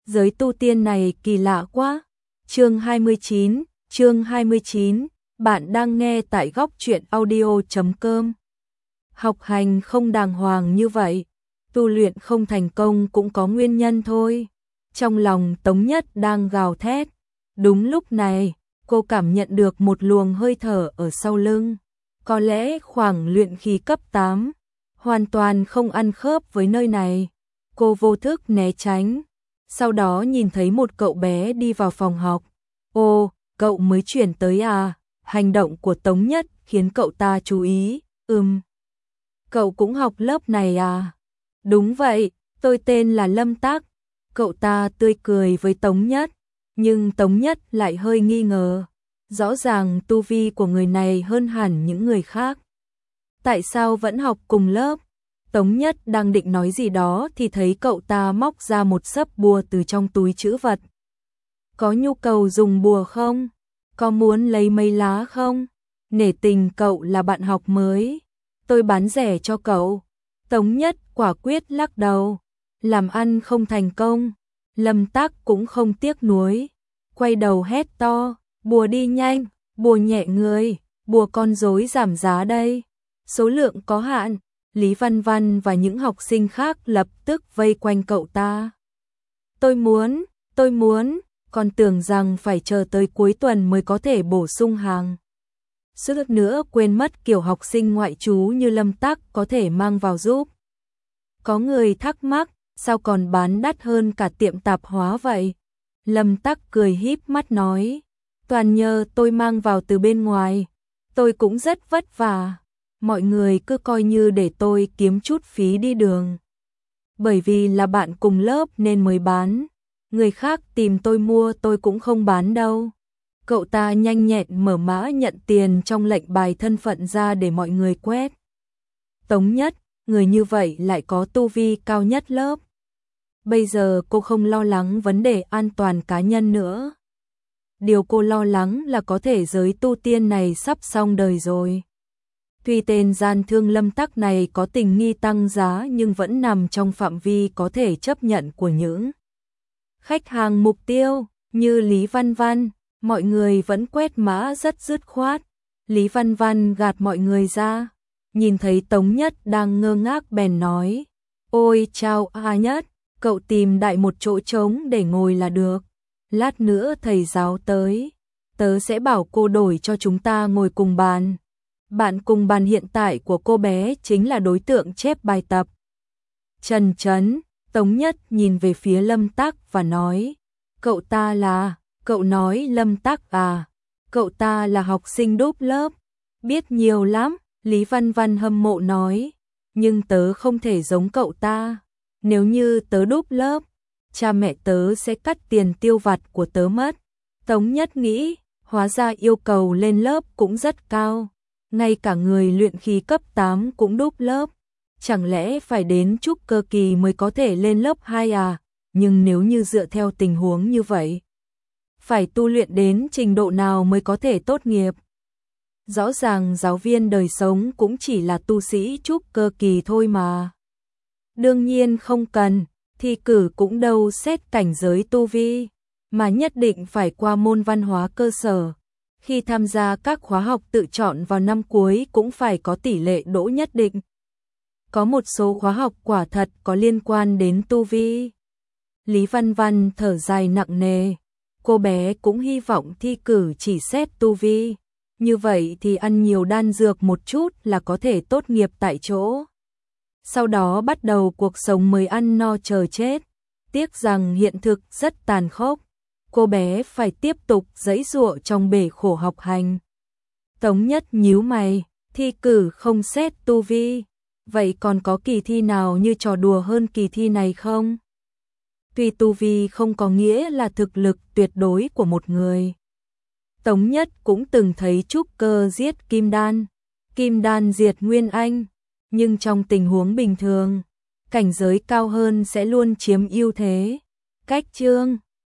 giới tu tiên này kỳ lạ quá. Chương 29, bạn đang nghe tại góc truyện audio.com. Học hành không đàng hoàng như vậy, tu luyện không thành công cũng có nguyên nhân thôi. Trong lòng Tống Nhất đang gào thét. Đúng lúc này, cô cảm nhận được một luồng hơi thở ở sau lưng. Có lẽ khoảng luyện khí cấp 8, hoàn toàn không ăn khớp với nơi này. Cô vô thức né tránh, sau đó nhìn thấy một cậu bé đi vào phòng học. Ô, cậu mới chuyển tới à? Hành động của Tống Nhất khiến cậu ta chú ý. Cậu cũng học lớp này à? Đúng vậy, tôi tên là Lâm Tắc. Cậu ta tươi cười với Tống Nhất, nhưng Tống Nhất lại hơi nghi ngờ. Rõ ràng tu vi của người này hơn hẳn những người khác. Tại sao vẫn học cùng lớp? Tống Nhất đang định nói gì đó thì thấy cậu ta móc ra một xấp bùa từ trong túi trữ vật. Có nhu cầu dùng bùa không? Có muốn lấy mấy lá không? Nể tình cậu là bạn học mới, tôi bán rẻ cho cậu. Tống Nhất quả quyết lắc đầu. Làm ăn không thành công, Lâm Tắc cũng không tiếc nuối. Quay đầu hét to, bùa đi nhanh, bùa nhẹ người, bùa con rối giảm giá đây. Số lượng có hạn. Lý Văn Văn và những học sinh khác lập tức vây quanh cậu ta. Tôi muốn, còn tưởng rằng phải chờ tới cuối tuần mới có thể bổ sung hàng. Suýt nữa quên mất kiểu học sinh ngoại trú như Lâm Tắc có thể mang vào giúp. Có người thắc mắc, sao còn bán đắt hơn cả tiệm tạp hóa vậy? Lâm Tắc cười híp mắt nói, toàn nhờ tôi mang vào từ bên ngoài, tôi cũng rất vất vả. Mọi người cứ coi như để tôi kiếm chút phí đi đường. Bởi vì là bạn cùng lớp nên mới bán. Người khác tìm tôi mua tôi cũng không bán đâu. Cậu ta nhanh nhẹn mở mã nhận tiền trong lệnh bài thân phận ra để mọi người quét. Tống Nhất, người như vậy lại có tu vi cao nhất lớp. Bây giờ cô không lo lắng vấn đề an toàn cá nhân nữa. Điều cô lo lắng là có thể giới tu tiên này sắp xong đời rồi. Tuy tên gian thương Lâm Tắc này có tình nghi tăng giá nhưng vẫn nằm trong phạm vi có thể chấp nhận của những khách hàng mục tiêu như Lý Văn Văn. Mọi người vẫn quét mã rất dứt khoát. Lý Văn Văn gạt mọi người ra, nhìn thấy Tống Nhất đang ngơ ngác bèn nói, ôi chào A Nhất, cậu tìm đại một chỗ trống để ngồi là được. Lát nữa thầy giáo tới, tớ sẽ bảo cô đổi cho chúng ta ngồi cùng bàn. Bạn cùng bàn hiện tại của cô bé chính là đối tượng chép bài tập. Trần Trấn, Tống Nhất nhìn về phía Lâm Tắc và nói, cậu ta là, cậu nói Lâm Tắc à, cậu ta là học sinh đúp lớp, biết nhiều lắm. Lý Văn Văn hâm mộ nói, nhưng tớ không thể giống cậu ta, nếu như tớ đúp lớp, cha mẹ tớ sẽ cắt tiền tiêu vặt của tớ mất. Tống Nhất nghĩ, hóa ra yêu cầu lên lớp cũng rất cao. Ngay cả người luyện khí cấp 8 cũng đúp lớp, chẳng lẽ phải đến trúc cơ kỳ mới có thể lên lớp 2 à? Nhưng nếu như dựa theo tình huống như vậy, phải tu luyện đến trình độ nào mới có thể tốt nghiệp? Rõ ràng giáo viên đời sống cũng chỉ là tu sĩ trúc cơ kỳ thôi mà. Đương nhiên không cần, thi cử cũng đâu xét cảnh giới tu vi, mà nhất định phải qua môn văn hóa cơ sở. Khi tham gia các khóa học tự chọn vào năm cuối cũng phải có tỷ lệ đỗ nhất định. Có một số khóa học quả thật có liên quan đến tu vi. Lý Văn Văn thở dài nặng nề. Cô bé cũng hy vọng thi cử chỉ xét tu vi. Như vậy thì ăn nhiều đan dược một chút là có thể tốt nghiệp tại chỗ. Sau đó bắt đầu cuộc sống mới ăn no chờ chết. Tiếc rằng hiện thực rất tàn khốc. Cô bé phải tiếp tục giãy giụa trong bể khổ học hành. Tống Nhất nhíu mày, thi cử không xét tu vi, vậy còn có kỳ thi nào như trò đùa hơn kỳ thi này không? Tuy tu vi không có nghĩa là thực lực tuyệt đối của một người. Tống Nhất cũng từng thấy trúc cơ giết kim đan diệt nguyên anh, nhưng trong tình huống bình thường, cảnh giới cao hơn sẽ luôn chiếm ưu thế. Cách chương